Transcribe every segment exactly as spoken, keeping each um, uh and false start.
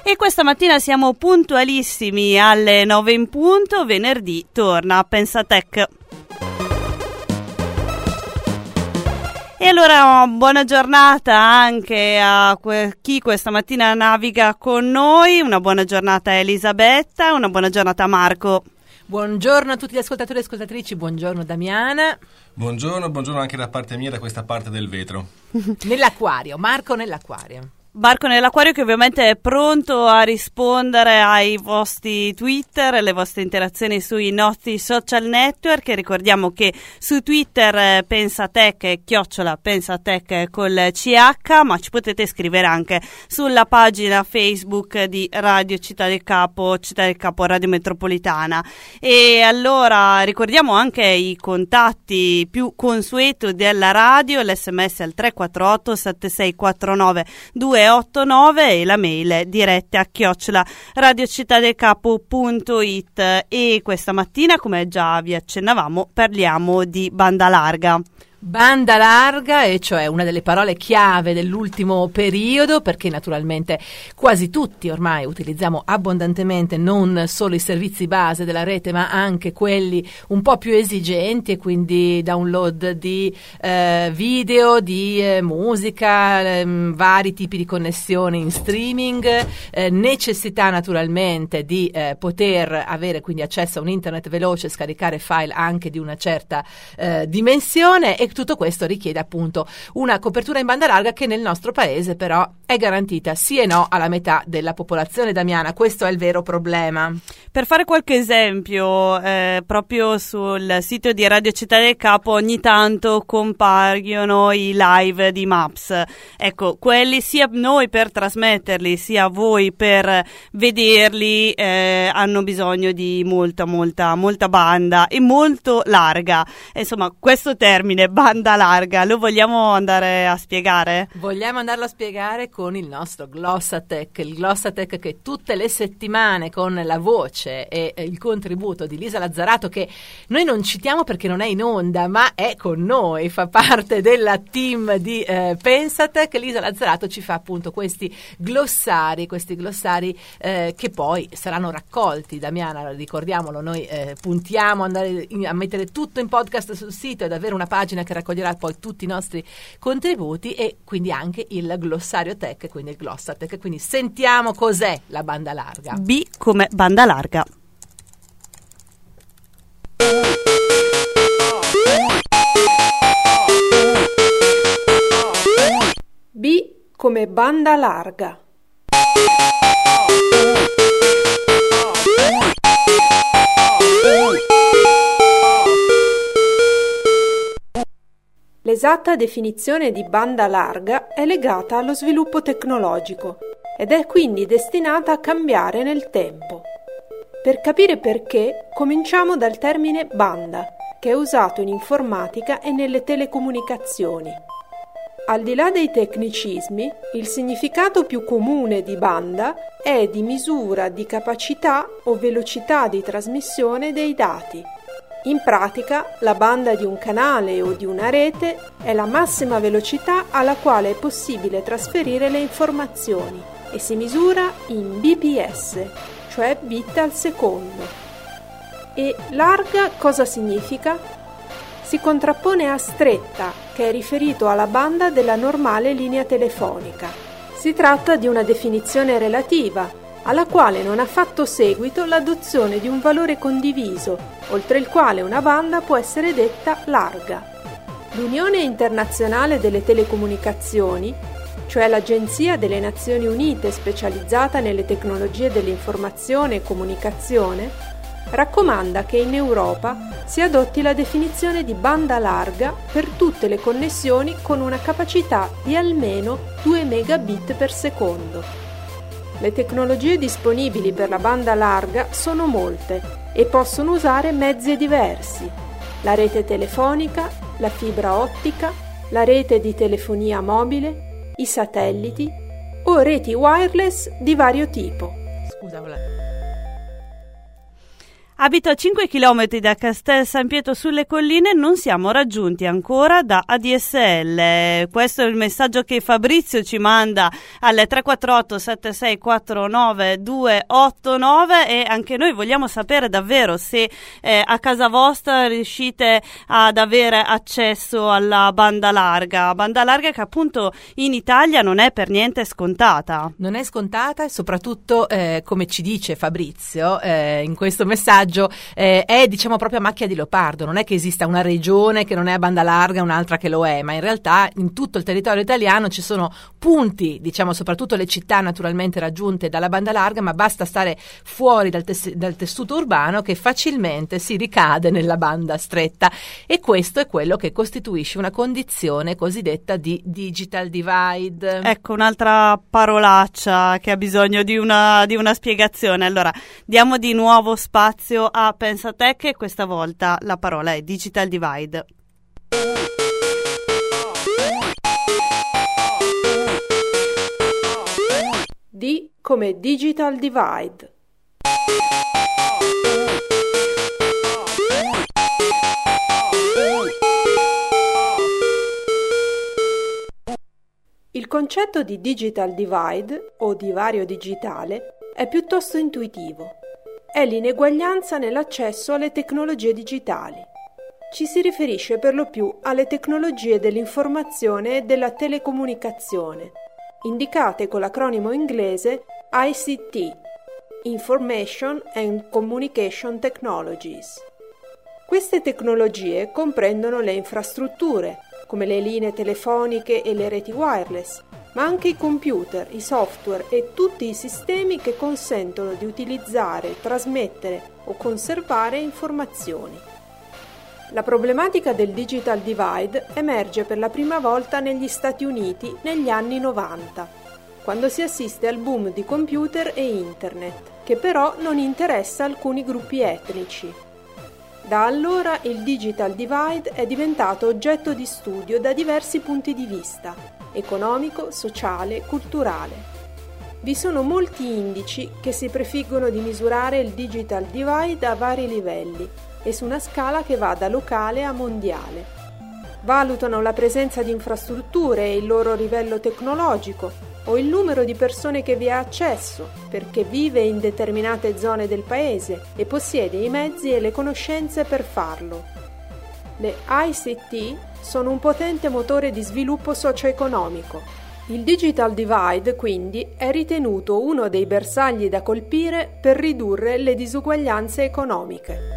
E questa mattina siamo puntualissimi alle nove in punto, venerdì torna Pensatech. E allora buona giornata anche a que- chi questa mattina naviga con noi, una buona giornata a Elisabetta, una buona giornata a Marco. Buongiorno a tutti gli ascoltatori e ascoltatrici, buongiorno Damiana. Buongiorno, buongiorno anche da parte mia, da questa parte del vetro. Nell'acquario, Marco nell'acquario. Marco nell'acquario, che ovviamente è pronto a rispondere ai vostri Twitter, alle vostre interazioni sui nostri social network. Ricordiamo che su Twitter eh, Pensatech, chiocciola Pensatech col C H, ma ci potete scrivere anche sulla pagina Facebook di Radio Città del Capo, Città del Capo Radio Metropolitana. E allora ricordiamo anche i contatti più consueti della radio, l'esse emme esse al tre quattro otto sette sei quattro nove due otto nove e la mail diretta a chiocciola radiocittadelcapo punto it. E questa mattina, come già vi accennavamo, parliamo di banda larga. Banda larga, e cioè una delle parole chiave dell'ultimo periodo, perché naturalmente quasi tutti ormai utilizziamo abbondantemente non solo i servizi base della rete ma anche quelli un po' più esigenti, e quindi download di eh, video, di eh, musica, ehm, vari tipi di connessioni in streaming, eh, necessità naturalmente di eh, poter avere quindi accesso a un internet veloce, scaricare file anche di una certa eh, dimensione, e tutto questo richiede appunto una copertura in banda larga che nel nostro paese però è garantita sì e no alla metà della popolazione. Damiana, questo è il vero problema. Per fare qualche esempio, eh, proprio sul sito di Radio Città del Capo ogni tanto compaiono i live di Maps. Ecco, quelli sia noi per trasmetterli sia voi per vederli eh, hanno bisogno di molta molta molta banda e molto larga. Insomma, questo termine banda larga lo vogliamo andare a spiegare? Vogliamo andarlo a spiegare con il nostro Glossatech, il Glossatech che tutte le settimane con la voce e il contributo di Lisa Lazzarato, che noi non citiamo perché non è in onda ma è con noi, fa parte della team di eh, Pensatech. Lisa Lazzarato ci fa appunto questi glossari, questi glossari eh, che poi saranno raccolti. Damiana, ricordiamolo, noi eh, puntiamo ad andare in, a mettere tutto in podcast sul sito ed avere una pagina che raccoglierà poi tutti i nostri contributi, e quindi anche il glossario tech, quindi il Glossatech. Quindi sentiamo cos'è la banda larga. B come banda larga. B come banda larga. L'esatta definizione di banda larga è legata allo sviluppo tecnologico ed è quindi destinata a cambiare nel tempo. Per capire perché, cominciamo dal termine banda, che è usato in informatica e nelle telecomunicazioni. Al di là dei tecnicismi, il significato più comune di banda è di misura di capacità o velocità di trasmissione dei dati. In pratica, la banda di un canale o di una rete è la massima velocità alla quale è possibile trasferire le informazioni e si misura in B P S, cioè bit al secondo. E larga cosa significa? Si contrappone a stretta, che è riferito alla banda della normale linea telefonica. Si tratta di una definizione relativa, alla quale non ha fatto seguito l'adozione di un valore condiviso, oltre il quale una banda può essere detta larga. L'Unione Internazionale delle Telecomunicazioni, cioè l'Agenzia delle Nazioni Unite specializzata nelle tecnologie dell'informazione e comunicazione, raccomanda che in Europa si adotti la definizione di banda larga per tutte le connessioni con una capacità di almeno due megabit per secondo. Le tecnologie disponibili per la banda larga sono molte e possono usare mezzi diversi: la rete telefonica, la fibra ottica, la rete di telefonia mobile, i satelliti o reti wireless di vario tipo. Scusa, vola. Abito a cinque chilometri da Castel San Pietro sulle Colline, non siamo raggiunti ancora da A D S L. Questo è il messaggio che Fabrizio ci manda al tre quattro otto sette sei quattro nove due otto nove, e anche noi vogliamo sapere davvero se eh, a casa vostra riuscite ad avere accesso alla banda larga. Banda larga che appunto in Italia non è per niente scontata. Non è scontata e soprattutto, eh, come ci dice Fabrizio eh, in questo messaggio, Eh, è diciamo proprio a macchia di leopardo. Non è che esista una regione che non è a banda larga e un'altra che lo è, ma in realtà in tutto il territorio italiano ci sono punti, diciamo soprattutto le città naturalmente raggiunte dalla banda larga, ma basta stare fuori dal, tes- dal tessuto urbano che facilmente si ricade nella banda stretta, e questo è quello che costituisce una condizione cosiddetta di digital divide. Ecco un'altra parolaccia che ha bisogno di una, di una spiegazione. Allora diamo di nuovo spazio a Pensatech, e questa volta la parola è digital divide. D come digital divide. Il concetto di digital divide o divario digitale è piuttosto intuitivo. È l'ineguaglianza nell'accesso alle tecnologie digitali. Ci si riferisce per lo più alle tecnologie dell'informazione e della telecomunicazione, indicate con l'acronimo inglese I C T, Information and Communication Technologies. Queste tecnologie comprendono le infrastrutture, come le linee telefoniche e le reti wireless, ma anche i computer, i software e tutti i sistemi che consentono di utilizzare, trasmettere o conservare informazioni. La problematica del digital divide emerge per la prima volta negli Stati Uniti negli anni novanta, quando si assiste al boom di computer e internet, che però non interessa alcuni gruppi etnici. Da allora il digital divide è diventato oggetto di studio da diversi punti di vista: economico, sociale, culturale. Vi sono molti indici che si prefiggono di misurare il digital divide a vari livelli e su una scala che va da locale a mondiale. Valutano la presenza di infrastrutture e il loro livello tecnologico, o il numero di persone che vi ha accesso, perché vive in determinate zone del paese e possiede i mezzi e le conoscenze per farlo. Le I C T sono un potente motore di sviluppo socio-economico. Il digital divide, quindi, è ritenuto uno dei bersagli da colpire per ridurre le disuguaglianze economiche.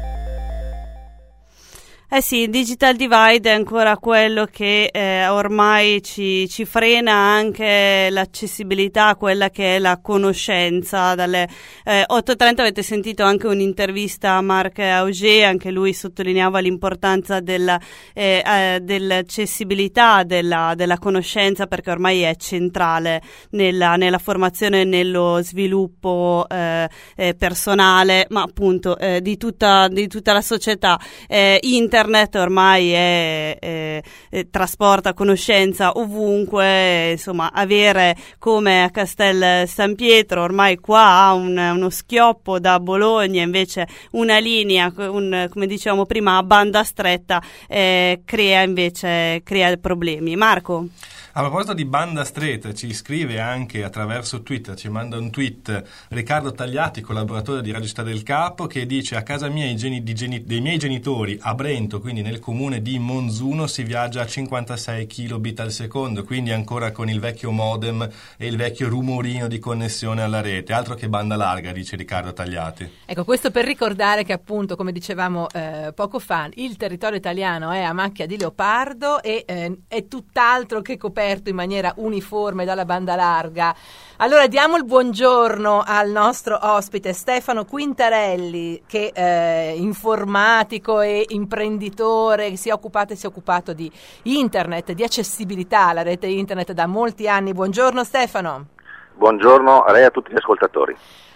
Eh sì, il digital divide è ancora quello che eh, ormai ci, ci frena anche l'accessibilità, quella che è la conoscenza. Dalle eh, otto e trenta avete sentito anche un'intervista a Marc Auger, anche lui sottolineava l'importanza della, eh, eh, dell'accessibilità della, della conoscenza, perché ormai è centrale nella, nella formazione e nello sviluppo eh, eh, personale, ma appunto eh, di, tutta, di tutta la società. Eh, Internet ormai è, è, è, trasporta conoscenza ovunque, insomma avere come a Castel San Pietro ormai qua ha un, uno schioppo da Bologna, invece una linea, un, come dicevamo prima, a banda stretta eh, crea invece crea problemi. Marco? A proposito di banda stretta, ci scrive anche attraverso Twitter, ci manda un tweet Riccardo Tagliati, collaboratore di Radio Città del Capo, che dice: a casa mia i geni, di geni, dei miei genitori a Brento, quindi nel comune di Monzuno, si viaggia a cinquantasei kilobit al secondo, quindi ancora con il vecchio modem e il vecchio rumorino di connessione alla rete. Altro che banda larga, dice Riccardo Tagliati. Ecco, questo per ricordare che appunto, come dicevamo eh, poco fa, il territorio italiano è a macchia di leopardo e eh, è tutt'altro che coperto in maniera uniforme dalla banda larga. Allora diamo il buongiorno al nostro ospite Stefano Quintarelli, che è informatico e imprenditore, che si è occupato e si è occupato di internet, di accessibilità alla rete internet da molti anni. Buongiorno Stefano. Buongiorno a lei e a tutti gli ascoltatori.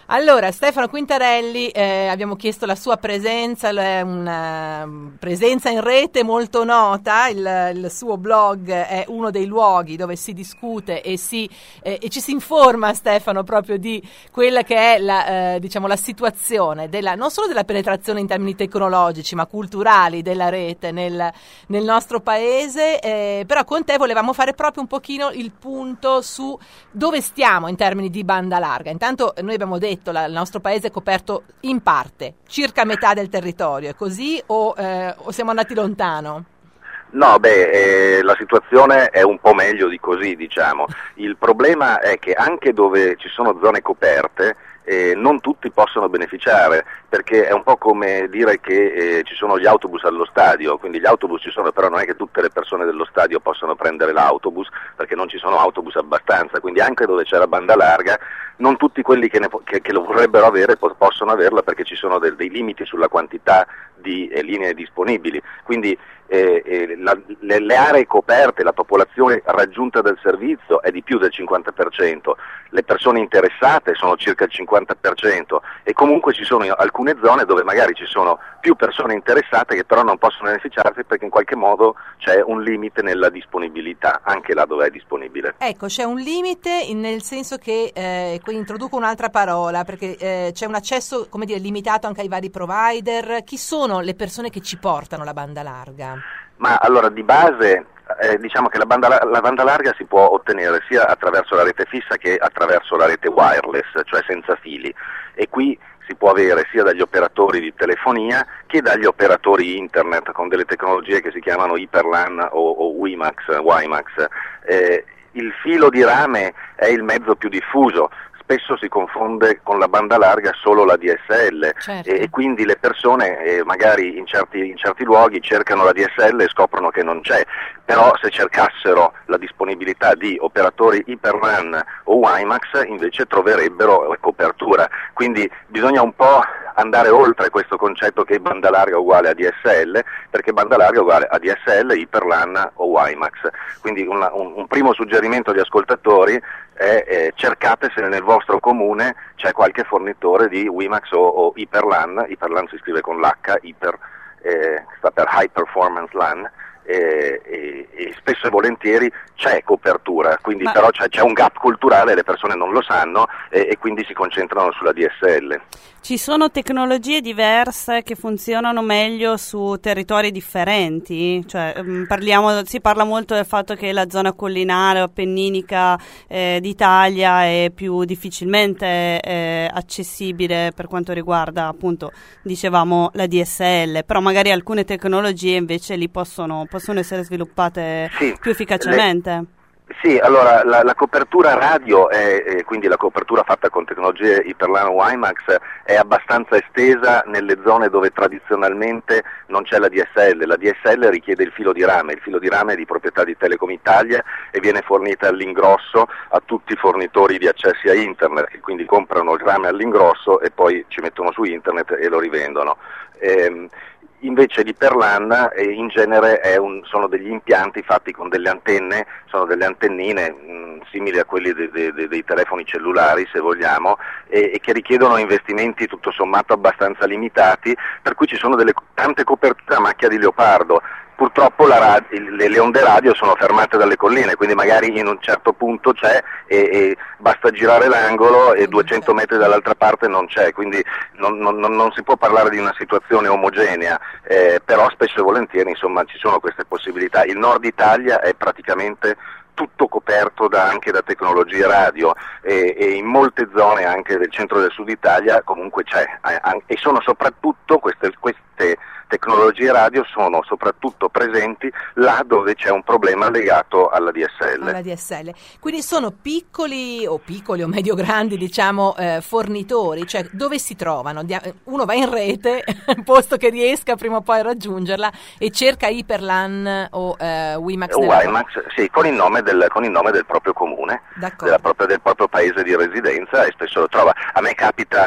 Allora, Stefano Quintarelli, eh, abbiamo chiesto la sua presenza, è una presenza in rete molto nota, il, il suo blog è uno dei luoghi dove si discute e, si, eh, e ci si informa, Stefano, proprio di quella che è la, eh, diciamo, la situazione della, non solo della penetrazione in termini tecnologici, ma culturali della rete nel, nel nostro paese, eh, però con te volevamo fare proprio un pochino il punto su dove stiamo in termini di banda larga. Intanto noi abbiamo detto La, il nostro paese è coperto in parte, circa metà del territorio, è così o, eh, o siamo andati lontano? No, beh, eh, la situazione è un po' meglio di così, diciamo. Il problema è che anche dove ci sono zone coperte, eh, non tutti possono beneficiare, perché è un po' come dire che eh, ci sono gli autobus allo stadio, quindi gli autobus ci sono, però non è che tutte le persone dello stadio possono prendere l'autobus, perché non ci sono autobus abbastanza, quindi anche dove c'è la banda larga, non tutti quelli che, ne, che, che lo vorrebbero avere po- possono averla, perché ci sono del, dei limiti sulla quantità di eh, linee disponibili, quindi eh, eh, la, le, le aree coperte, la popolazione raggiunta del servizio è di più del cinquanta per cento, le persone interessate sono circa il cinquanta per cento e comunque ci sono alcune zone dove magari ci sono più persone interessate che però non possono beneficiarsi perché in qualche modo c'è un limite nella disponibilità, anche là dove è disponibile. Ecco, c'è un limite nel senso che, eh, qui introduco un'altra parola, perché eh, c'è un accesso, come dire, limitato anche ai vari provider. Chi sono le persone che ci portano la banda larga? Ma allora, di base eh, diciamo che la banda, la banda larga si può ottenere sia attraverso la rete fissa che attraverso la rete wireless, cioè senza fili, e qui si può avere sia dagli operatori di telefonia che dagli operatori internet con delle tecnologie che si chiamano Hyperlan o, o WiMAX, WiMAX. Eh, il filo di rame è il mezzo più diffuso. Spesso si confonde con la banda larga solo la D S L, certo. e, e quindi le persone eh, magari in certi, in certi luoghi cercano la D S L e scoprono che non c'è, però se cercassero la disponibilità di operatori Hyperlan o WiMAX invece troverebbero copertura, quindi bisogna un po' andare oltre questo concetto che banda larga è uguale a D S L, perché banda larga è uguale a D S L, Hyperlan o WiMAX, quindi una, un, un primo suggerimento agli ascoltatori è eh, cercate se nel vostro comune c'è qualche fornitore di WiMAX o, o Hyperlan, Hyperlan si scrive con l'H, Hyper, eh, sta per High Performance LAN, E, e, e spesso e volentieri c'è copertura, quindi Ma... però c'è, c'è un gap culturale, le persone non lo sanno e, e quindi si concentrano sulla D S L. Ci sono tecnologie diverse che funzionano meglio su territori differenti? Cioè, parliamo, si parla molto del fatto che la zona collinare o appenninica eh, d'Italia è più difficilmente eh, accessibile per quanto riguarda, appunto, dicevamo la D S L, però magari alcune tecnologie invece li possono, possono essere sviluppate sì, più efficacemente. Le... Sì, allora la, la copertura radio, è, è, quindi la copertura fatta con tecnologie Hyperlan o WiMAX è abbastanza estesa nelle zone dove tradizionalmente non c'è la D S L. La D S L richiede il filo di rame, il filo di rame è di proprietà di Telecom Italia e viene fornita all'ingrosso a tutti i fornitori di accessi a internet, che quindi comprano il rame all'ingrosso e poi ci mettono su internet e lo rivendono. Ehm, Invece l'Hyperlan eh, in genere è un, sono degli impianti fatti con delle antenne, sono delle antennine mh, simili a quelli de, de, de, dei telefoni cellulari se vogliamo, e, e che richiedono investimenti tutto sommato abbastanza limitati, per cui ci sono delle tante coperture a macchia di leopardo. Purtroppo la radio, le, le onde radio sono fermate dalle colline, quindi magari in un certo punto c'è e, e basta girare l'angolo e duecento metri dall'altra parte non c'è, quindi non, non, non si può parlare di una situazione omogenea, eh, però spesso e volentieri insomma ci sono queste possibilità. Il nord Italia è praticamente tutto coperto da, anche da tecnologie radio e, e in molte zone anche del centro e del sud Italia comunque c'è, eh, e sono soprattutto queste, queste tecnologie radio sono soprattutto presenti là dove c'è un problema legato alla D S L. Alla D S L. Quindi sono piccoli o piccoli o medio grandi, diciamo, eh, fornitori, cioè dove si trovano? Uno va in rete, posto che riesca prima o poi a raggiungerla, e cerca Hyperlan o eh, WiMAX. O WiMAX, sì, con il nome del, con il nome del proprio comune, della propria, del proprio paese di residenza, e spesso lo trova. A me capita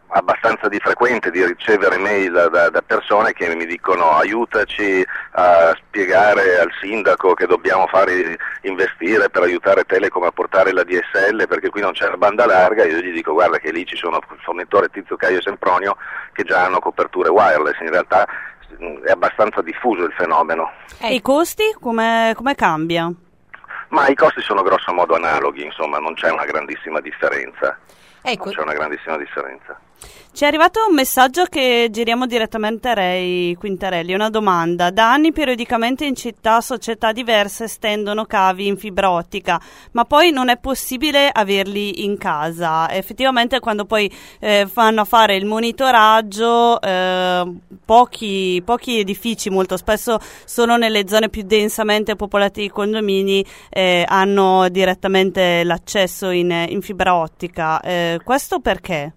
abbastanza di frequente di ricevere mail da, da persone che mi dicono aiutaci a spiegare al sindaco che dobbiamo fare investire per aiutare Telecom a portare la D S L perché qui non c'è la banda larga. Io gli dico guarda che lì ci sono fornitori Tizio, Caio e Sempronio che già hanno coperture wireless, in realtà è abbastanza diffuso il fenomeno. E i costi come, come cambia? Ma i costi sono grosso modo analoghi, insomma non c'è una grandissima differenza. Ecco. Non c'è una grandissima differenza. Ci è arrivato un messaggio che giriamo direttamente a Ray Quintarelli, una domanda. Da anni periodicamente in città società diverse stendono cavi in fibra ottica, ma poi non è possibile averli in casa. Effettivamente quando poi eh, fanno a fare il monitoraggio, eh, pochi, pochi edifici, molto spesso sono nelle zone più densamente popolate di condomini, eh, hanno direttamente l'accesso in, in fibra ottica. Eh, questo perché?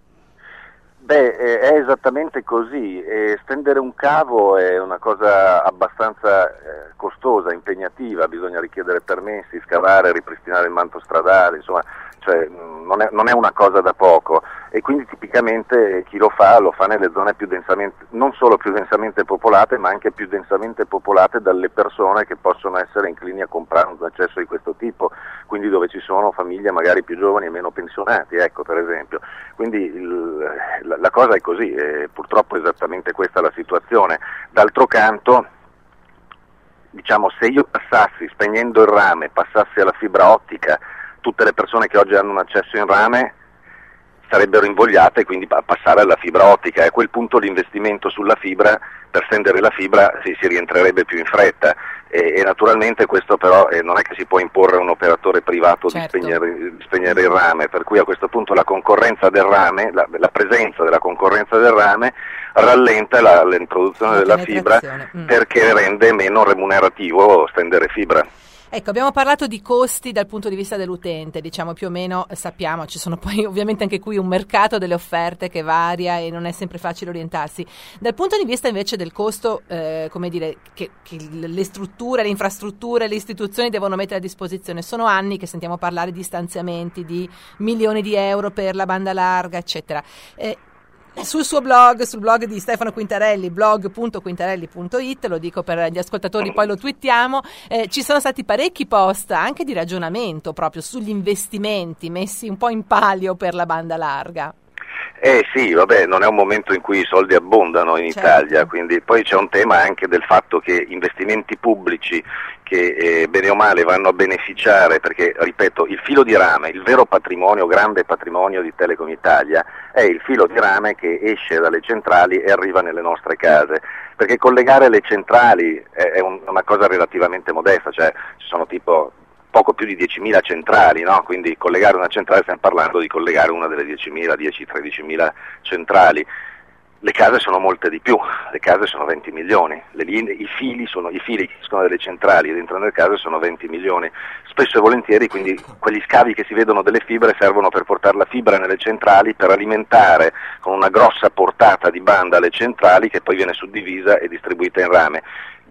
Beh, è esattamente così, e stendere un cavo è una cosa abbastanza eh, costosa, impegnativa, bisogna richiedere permessi, scavare, ripristinare il manto stradale, insomma, cioè, non, è, non è una cosa da poco e quindi tipicamente chi lo fa lo fa nelle zone più densamente, non solo più densamente popolate ma anche più densamente popolate dalle persone che possono essere inclini a comprare un accesso di questo tipo, quindi dove ci sono famiglie magari più giovani e meno pensionati, ecco per esempio. Quindi il, la, la cosa è così, e purtroppo è esattamente questa la situazione. D'altro canto, diciamo, se io passassi, spegnendo il rame, passassi alla fibra ottica, tutte le persone che oggi hanno un accesso in rame sarebbero invogliate quindi a passare alla fibra ottica e a quel punto l'investimento sulla fibra, per stendere la fibra, si, si rientrerebbe più in fretta e, e naturalmente questo però eh, non è che si può imporre a un operatore privato certo. di, spegnere, di spegnere il rame, per cui a questo punto la concorrenza del rame, la, la presenza della concorrenza del rame rallenta la, l'introduzione la della fibra mm. perché rende meno remunerativo stendere fibra. Ecco, abbiamo parlato di costi dal punto di vista dell'utente, diciamo più o meno sappiamo, ci sono poi ovviamente anche qui un mercato delle offerte che varia e non è sempre facile orientarsi. Dal punto di vista invece del costo, eh, come dire, che, che le strutture, le infrastrutture, le istituzioni devono mettere a disposizione, sono anni che sentiamo parlare di stanziamenti, di milioni di euro per la banda larga, eccetera. Eh, Sul suo blog, sul blog di Stefano Quintarelli, blog punto quintarelli punto it, lo dico per gli ascoltatori, poi lo twittiamo, eh, ci sono stati parecchi post anche di ragionamento proprio sugli investimenti messi un po' in palio per la banda larga. Eh sì, vabbè, non è un momento in cui i soldi abbondano in certo. Italia, quindi poi c'è un tema anche del fatto che investimenti pubblici che eh, bene o male vanno a beneficiare, perché ripeto, il filo di rame, il vero patrimonio, grande patrimonio di Telecom Italia è il filo di rame che esce dalle centrali e arriva nelle nostre case, perché collegare le centrali è, è un, una cosa relativamente modesta, cioè ci sono tipo poco più di diecimila centrali, no? Quindi collegare una centrale, stiamo parlando di collegare una delle diecimila, dieci tredicimila centrali. Le case sono molte di più, le case sono venti milioni, le linee, i fili sono i fili che escono dalle centrali ed entrano nelle case sono venti milioni. Spesso e volentieri quindi quegli scavi che si vedono delle fibre servono per portare la fibra nelle centrali, per alimentare con una grossa portata di banda le centrali che poi viene suddivisa e distribuita in rame.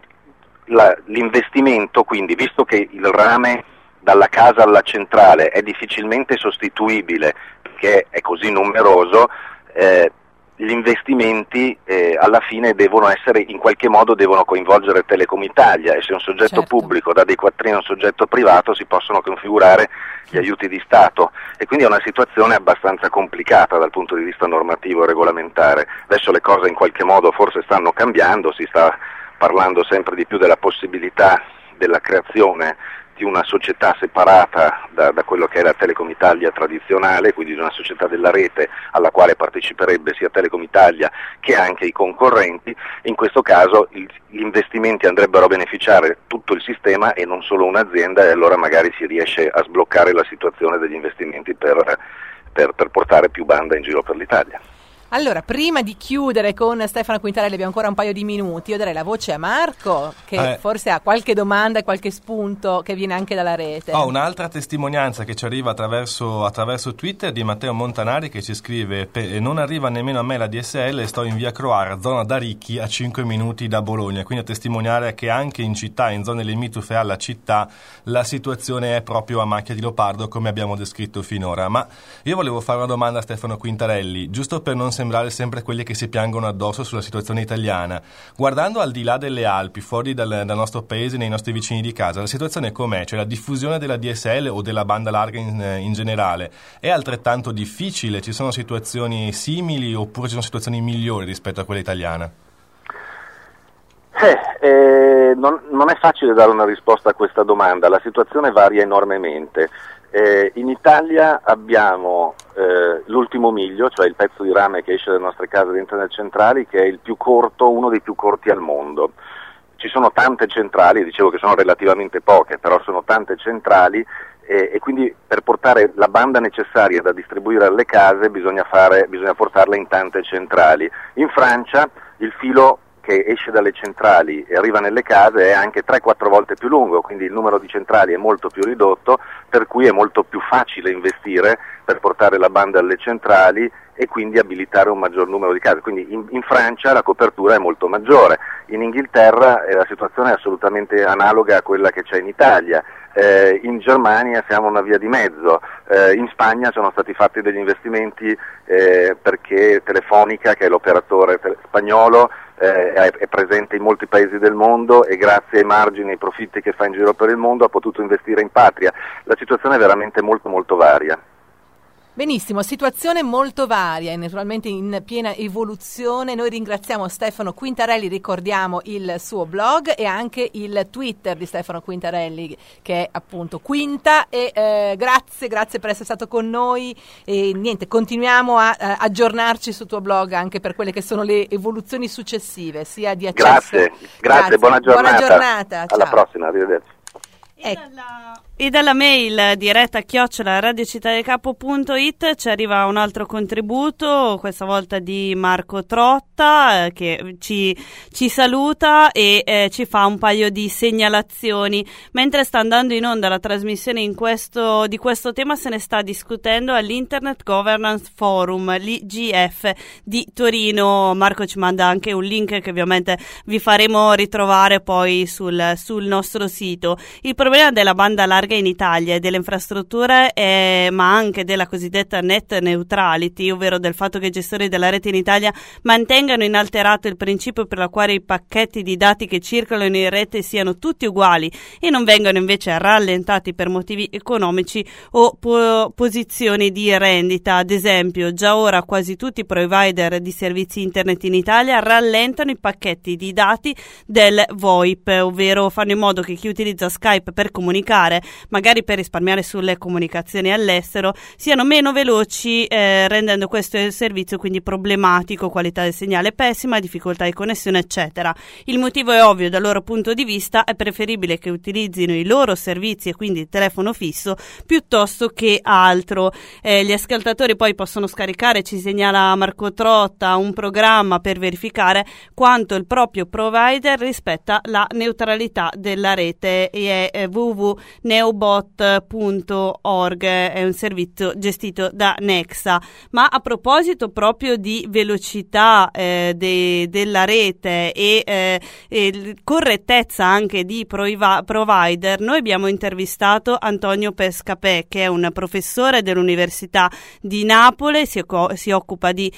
La, l'investimento quindi, visto che il rame dalla casa alla centrale è difficilmente sostituibile perché è così numeroso, eh, gli investimenti eh, alla fine devono essere, in qualche modo devono coinvolgere Telecom Italia, e se un soggetto certo. pubblico dà dei quattrini a un soggetto privato si possono configurare gli aiuti di Stato, e quindi è una situazione abbastanza complicata dal punto di vista normativo e regolamentare. Adesso le cose in qualche modo forse stanno cambiando, si sta parlando sempre di più della possibilità della creazione di una società separata da, da quello che è la Telecom Italia tradizionale, quindi di una società della rete alla quale parteciperebbe sia Telecom Italia che anche i concorrenti. In questo caso il, gli investimenti andrebbero a beneficiare tutto il sistema e non solo un'azienda, e allora magari si riesce a sbloccare la situazione degli investimenti per, per, per portare più banda in giro per l'Italia. Allora, prima di chiudere con Stefano Quintarelli, abbiamo ancora un paio di minuti, io darei la voce a Marco, che eh. forse ha qualche domanda e qualche spunto che viene anche dalla rete. Ho un'altra testimonianza che ci arriva attraverso, attraverso Twitter di Matteo Montanari, che ci scrive: non arriva nemmeno a me la D S L e sto in via Croara, zona da ricchi, a cinque minuti da Bologna, quindi a testimoniare che anche in città, in zone limitrofe alla città, la situazione è proprio a macchia di leopardo come abbiamo descritto finora. Ma io volevo fare una domanda a Stefano Quintarelli, giusto per non sembrare sempre quelli che si piangono addosso sulla situazione italiana. Guardando al di là delle Alpi, fuori dal, dal nostro paese, nei nostri vicini di casa, la situazione com'è? Cioè la diffusione della D S L o della banda larga in, in generale è altrettanto difficile? Ci sono situazioni simili oppure ci sono situazioni migliori rispetto a quella italiana? Eh, eh, non, non è facile dare una risposta a questa domanda, la situazione varia enormemente. Eh, in Italia abbiamo eh, l'ultimo miglio, cioè il pezzo di rame che esce dalle nostre case di internet centrali, che è il più corto, uno dei più corti al mondo. Ci sono tante centrali, dicevo che sono relativamente poche, però sono tante centrali eh, e quindi per portare la banda necessaria da distribuire alle case bisogna, fare, bisogna portarla in tante centrali. In Francia il filo che esce dalle centrali e arriva nelle case è anche tre quattro volte più lungo, quindi il numero di centrali è molto più ridotto, per cui è molto più facile investire per portare la banda alle centrali e quindi abilitare un maggior numero di case. Quindi in, in Francia la copertura è molto maggiore, in Inghilterra eh, la situazione è assolutamente analoga a quella che c'è in Italia. Eh, in Germania siamo una via di mezzo, eh, in Spagna sono stati fatti degli investimenti eh, perché Telefonica, che è l'operatore te- spagnolo, eh, è, è presente in molti paesi del mondo e grazie ai margini e ai profitti che fa in giro per il mondo ha potuto investire in patria. La situazione è veramente molto molto varia. Benissimo, situazione molto varia e naturalmente in piena evoluzione. Noi ringraziamo Stefano Quintarelli, ricordiamo il suo blog e anche il Twitter di Stefano Quintarelli che è appunto Quinta e eh, grazie, grazie per essere stato con noi e niente, continuiamo a, a aggiornarci sul tuo blog anche per quelle che sono le evoluzioni successive, sia di accesso. Grazie, grazie, grazie. Buona giornata. Buona giornata. Alla ciao. prossima, arrivederci. E dalla, e dalla mail diretta chiocciola radiocittaddelcapo punto it ci arriva un altro contributo, questa volta di Marco Trotta, eh, che ci, ci saluta e eh, ci fa un paio di segnalazioni. Mentre sta andando in onda la trasmissione in questo, di questo tema, se ne sta discutendo all'Internet Governance Forum, l'I G F di Torino. Marco ci manda anche un link che ovviamente vi faremo ritrovare poi sul, sul nostro sito. Il Il problema della banda larga in Italia e delle infrastrutture, eh, ma anche della cosiddetta net neutrality, ovvero del fatto che i gestori della rete in Italia mantengano inalterato il principio per la quale i pacchetti di dati che circolano in rete siano tutti uguali e non vengano invece rallentati per motivi economici o po- posizioni di rendita. Ad esempio, già ora quasi tutti i provider di servizi internet in Italia rallentano i pacchetti di dati del VoIP, ovvero fanno in modo che chi utilizza Skype per comunicare, magari per risparmiare sulle comunicazioni all'estero, siano meno veloci, eh, rendendo questo servizio quindi problematico, qualità del segnale pessima, difficoltà di connessione, eccetera. Il motivo è ovvio, dal loro punto di vista è preferibile che utilizzino i loro servizi e quindi il telefono fisso piuttosto che altro. Eh, gli ascoltatori poi possono scaricare, ci segnala Marco Trotta, un programma per verificare quanto il proprio provider rispetta la neutralità della rete e è w w w punto neobot punto org, è un servizio gestito da Nexa. Ma a proposito proprio di velocità eh, de, della rete e, eh, e correttezza anche di proviva, provider, noi abbiamo intervistato Antonio Pescapè, che è un professore dell'Università di Napoli, si, si occupa di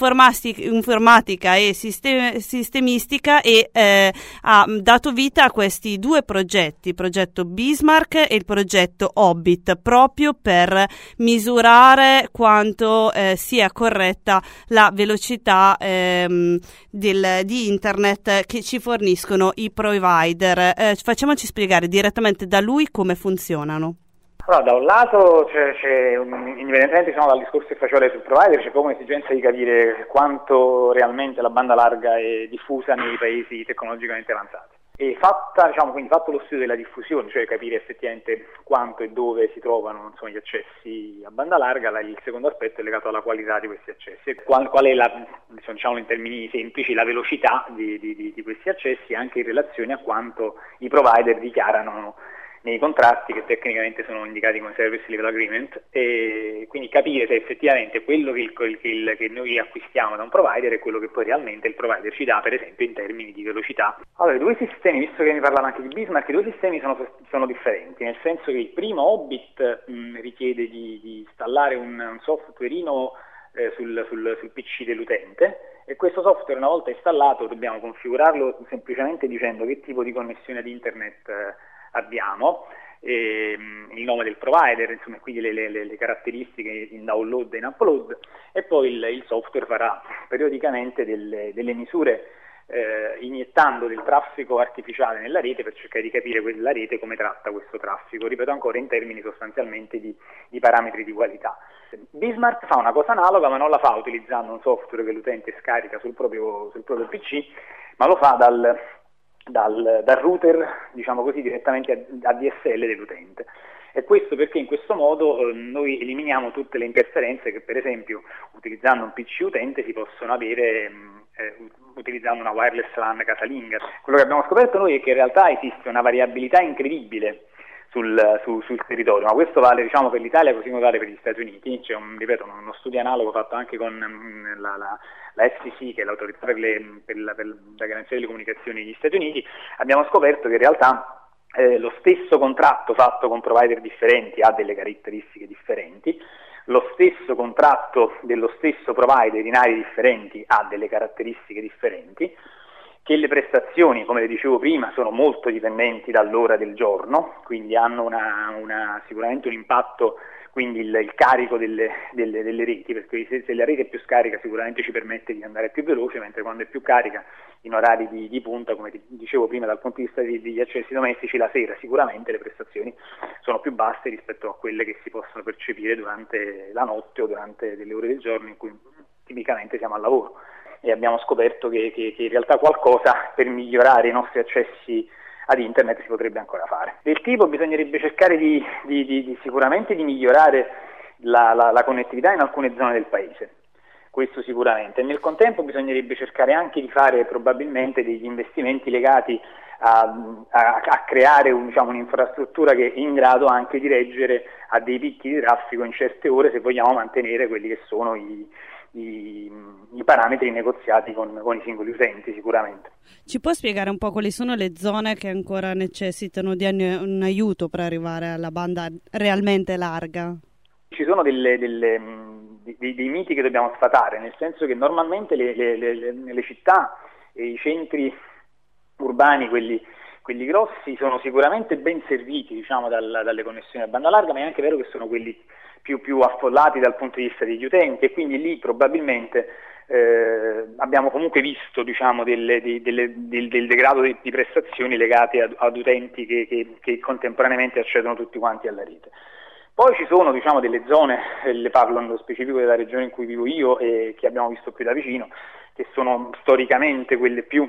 informatica e sistem, sistemistica e eh, ha dato vita a questi due progetti, progetto Bismarck e il progetto Hobbit, proprio per misurare quanto eh, sia corretta la velocità ehm, del, di internet che ci forniscono i provider. Eh, facciamoci spiegare direttamente da lui come funzionano. Allora, da un lato c'è, c'è un, indipendentemente diciamo, dal discorso che facevo sul provider, c'è proprio un'esigenza di capire quanto realmente la banda larga è diffusa nei paesi tecnologicamente avanzati. E fatta, diciamo, quindi fatto lo studio della diffusione, cioè capire effettivamente quanto e dove si trovano insomma, gli accessi a banda larga, la, il secondo aspetto è legato alla qualità di questi accessi. Qual, qual è la, diciamo in termini semplici, la velocità di, di, di questi accessi anche in relazione a quanto i provider dichiarano nei contratti che tecnicamente sono indicati come Service Level Agreement, e quindi capire se effettivamente quello che, il, che, il, che noi acquistiamo da un provider è quello che poi realmente il provider ci dà, per esempio in termini di velocità. Allora, i due sistemi, visto che mi parlava anche di Bismarck, i due sistemi sono, sono differenti, nel senso che il primo Hobbit mh, richiede di, di installare un, un softwareino eh, sul, sul, sul P C dell'utente, e questo software, una volta installato, dobbiamo configurarlo semplicemente dicendo che tipo di connessione ad internet eh, abbiamo, e, mh, il nome del provider, insomma, quindi le, le, le caratteristiche in download e in upload, e poi il, il software farà periodicamente delle, delle misure eh, iniettando del traffico artificiale nella rete per cercare di capire la rete come tratta questo traffico, ripeto ancora, in termini sostanzialmente di, di parametri di qualità. Bismart fa una cosa analoga, ma non la fa utilizzando un software che l'utente scarica sul proprio, sul proprio P C, ma lo fa dal, dal, dal router, diciamo così, direttamente a D S L dell'utente. E questo perché in questo modo eh, noi eliminiamo tutte le interferenze che, per esempio, utilizzando un P C utente si possono avere mh, eh, utilizzando una wireless LAN casalinga. Quello che abbiamo scoperto noi è che in realtà esiste una variabilità incredibile sul, su, sul territorio, ma questo vale, diciamo, per l'Italia così come vale per gli Stati Uniti. C'è un, ripeto, uno studio analogo fatto anche con mh, la, la, la F C C, che è l'autorità per, le, per, la, per la garanzia delle comunicazioni degli Stati Uniti. Abbiamo scoperto che in realtà Eh, lo stesso contratto fatto con provider differenti ha delle caratteristiche differenti, lo stesso contratto dello stesso provider in aree differenti ha delle caratteristiche differenti, che le prestazioni, come le dicevo prima, sono molto dipendenti dall'ora del giorno, quindi hanno una, una, sicuramente un impatto, quindi il, il carico delle, delle, delle reti, perché se, se la rete è più scarica sicuramente ci permette di andare più veloce, mentre quando è più carica in orari di, di punta, come ti dicevo prima dal punto di vista di, degli accessi domestici, la sera sicuramente le prestazioni sono più basse rispetto a quelle che si possono percepire durante la notte o durante delle ore del giorno in cui tipicamente siamo al lavoro. E abbiamo scoperto che, che, che in realtà qualcosa per migliorare i nostri accessi ad internet si potrebbe ancora fare. Del tipo bisognerebbe cercare di, di, di, di sicuramente di migliorare la, la, la connettività in alcune zone del paese, questo sicuramente, e nel contempo bisognerebbe cercare anche di fare probabilmente degli investimenti legati a, a, a creare un, diciamo, un'infrastruttura che è in grado anche di reggere a dei picchi di traffico in certe ore, se vogliamo mantenere quelli che sono i I, i parametri negoziati con, con i singoli utenti sicuramente. Ci può spiegare un po' quali sono le zone che ancora necessitano di un aiuto per arrivare alla banda realmente larga? Ci sono delle, delle, dei, dei miti che dobbiamo sfatare, nel senso che normalmente le, le, le, le città e i centri urbani, quelli, quelli grossi, sono sicuramente ben serviti, diciamo, dal, dalle connessioni a banda larga, ma è anche vero che sono quelli più, più affollati dal punto di vista degli utenti, e quindi lì probabilmente eh, abbiamo comunque visto, diciamo, delle, delle, del, del degrado di, di prestazioni legate ad, ad utenti che, che, che contemporaneamente accedono tutti quanti alla rete. Poi ci sono, diciamo, delle zone, eh, le parlo nello specifico della regione in cui vivo io e che abbiamo visto più da vicino, che sono storicamente quelle più,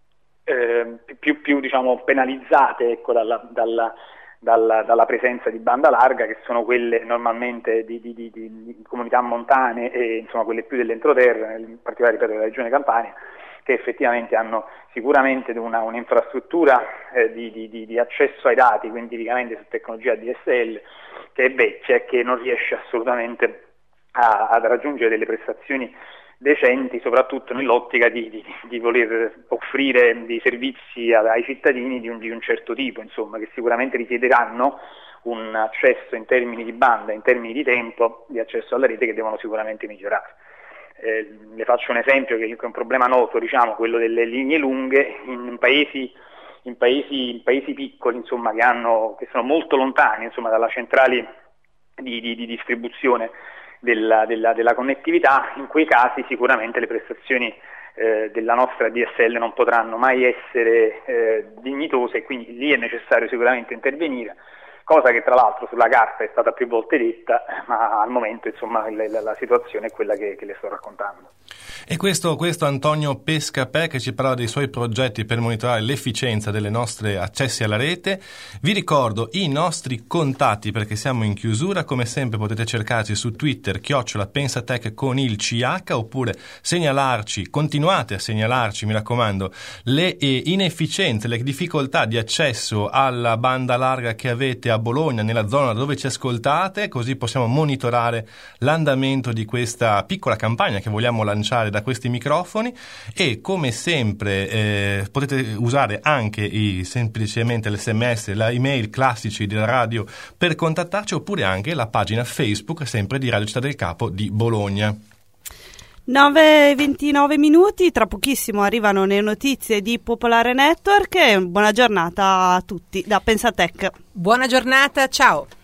eh, più, più diciamo, penalizzate, ecco, dalla, dalla Dalla, dalla presenza di banda larga, che sono quelle normalmente di, di, di, di comunità montane e, insomma, quelle più dell'entroterra, in particolare, ripeto, della regione Campania, che effettivamente hanno sicuramente una, un'infrastruttura eh, di, di, di accesso ai dati, quindi tipicamente su tecnologia D S L, che è vecchia e che non riesce assolutamente a, ad raggiungere delle prestazioni decenti, soprattutto nell'ottica di, di, di voler offrire dei servizi ai cittadini di un, di un certo tipo, insomma, che sicuramente richiederanno un accesso in termini di banda, in termini di tempo di accesso alla rete, che devono sicuramente migliorare. Eh, le faccio un esempio che è un problema noto, diciamo, quello delle linee lunghe in paesi, in paesi, in paesi piccoli, insomma, che, hanno, che sono molto lontani, insomma, dalla centrale di, di, di distribuzione Della, della, della connettività. In quei casi sicuramente le prestazioni eh, della nostra D S L non potranno mai essere eh, dignitose, e quindi lì è necessario sicuramente intervenire, cosa che tra l'altro sulla carta è stata più volte detta, ma al momento, insomma, la, la, la situazione è quella che, che le sto raccontando. E questo, questo Antonio Pescapè, che ci parla dei suoi progetti per monitorare l'efficienza delle nostre accessi alla rete. Vi ricordo i nostri contatti, perché siamo in chiusura. Come sempre potete cercarci su Twitter, chiocciola Pensatech con il C H, oppure segnalarci, continuate a segnalarci, mi raccomando, le eh, inefficienze, le difficoltà di accesso alla banda larga che avete a Bologna, nella zona dove ci ascoltate, così possiamo monitorare l'andamento di questa piccola campagna che vogliamo lanciare da questi microfoni. E come sempre eh, potete usare anche i, semplicemente l'esse emme esse, la email classici della radio per contattarci, oppure anche la pagina Facebook sempre di Radio Città del Capo di Bologna. nove e ventinove minuti, tra pochissimo arrivano le notizie di Popolare Network e buona giornata a tutti da Pensatech. Buona giornata, ciao!